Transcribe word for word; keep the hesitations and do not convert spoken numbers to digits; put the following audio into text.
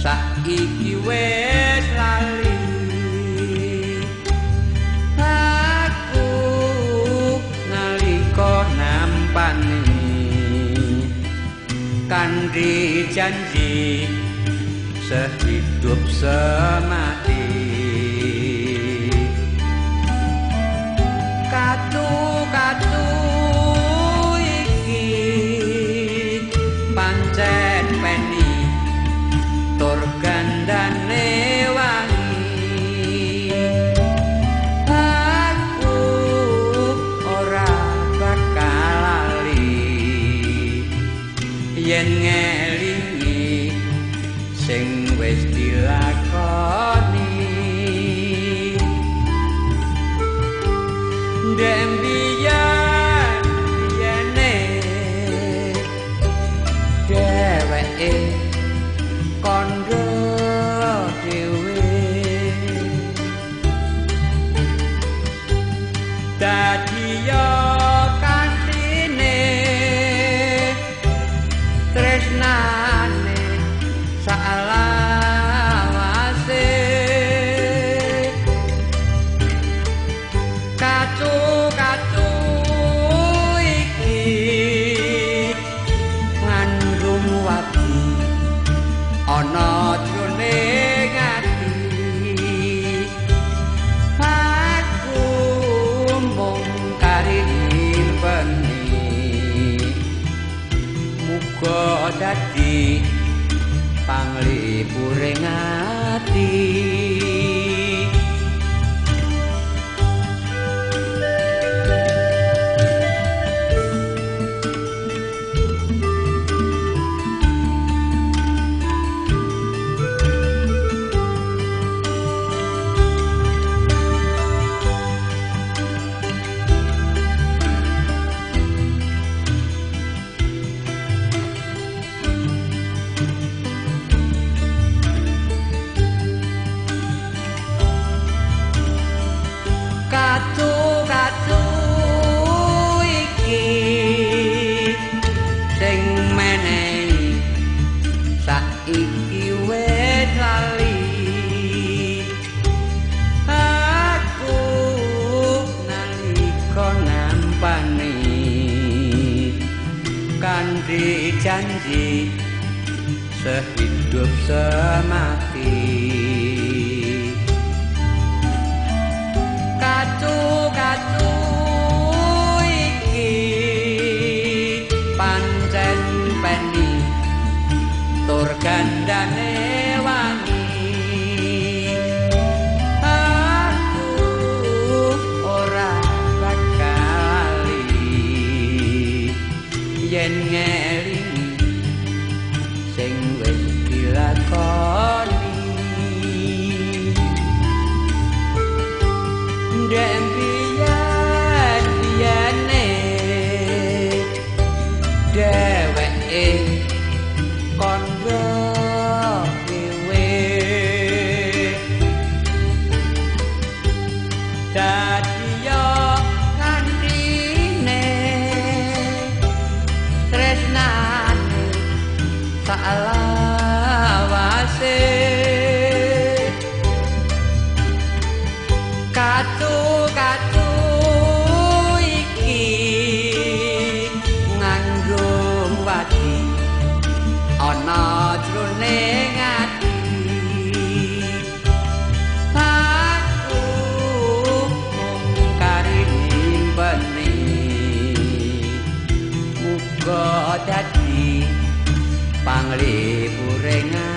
saiki wis lali aku nalika nampani kanthi janji sehidup semati katu-katu iki pancen peni tur gandane wangi aku ora bakal lali yen ngelingi sing wis dilakoni dembiyan yene dheweke kandha dhewe dadi yo kantine tresnane salawase katu-katu iki ngandung wati ana jroning ati aku mung kari nyimpen muga dadi panglipuring ati katu-katu iki sing menehi saiki wis lali aku nalika nampani kanthi janji sehidup semati katu-katu iki pancen peni tur gandane wangi aku ora bakal lali yen ngelingi sing wis dilakoni dembiyan yene dheweke kandha dhewe dadi yo kantine tresnane salawase katu-katu iki ngandung wati ana jroning ati aku mung kari nyimpen muga dadi panglipuring